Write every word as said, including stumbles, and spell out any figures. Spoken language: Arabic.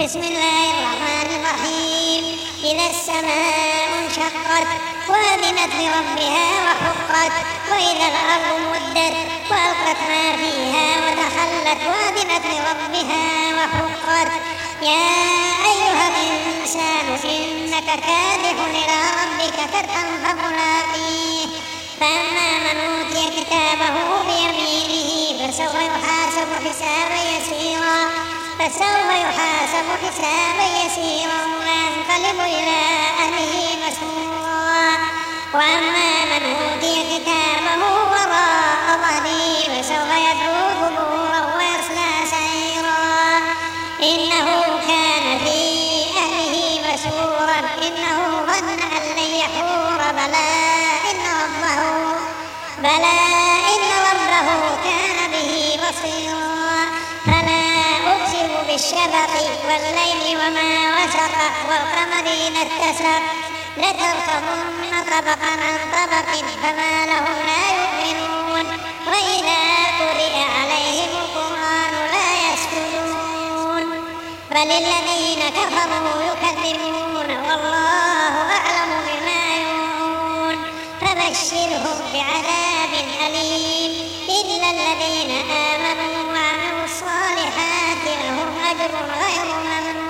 بسم الله الرحمن الرحيم. إذا السماء انشقت وأذنت لربها وحقت وإذا الأرض مدت وألقت ما فيها وتخلت وأذنت لربها وحقت. يا أيها الإنسان إنك كادح إلى ربك كدحا فملاقيه. فأما من أوتي كتابه بيمينه فسوف يحاسب حسابا يسيرا فسوف يحاسب حسابا يسيرا وينقلب إلى أهله مسرورا. وأما من أوتي كتابه وراء ظهره فسوف يدعو ثبورا ويصلى سعيرا إنه كان في أهله مسرورا إنه ظن أن لن يحور بلى إن ربه بلى إن ربه كان به بصيرا. فلا أقسم بالشفق والليل وما وسق والقمر إذا اتسق لتركبن طبقا عن طبق فما لهم لا يؤمنون. وإذا قرئ عليهم القرآن لا يسجدون بل الذين كفروا يكذبون والله أعلم بما يوعون. فبشرهم بعذاب أليم إلا الذين آمنوا وعملوا الصالحات لهم أجر غير ممنون.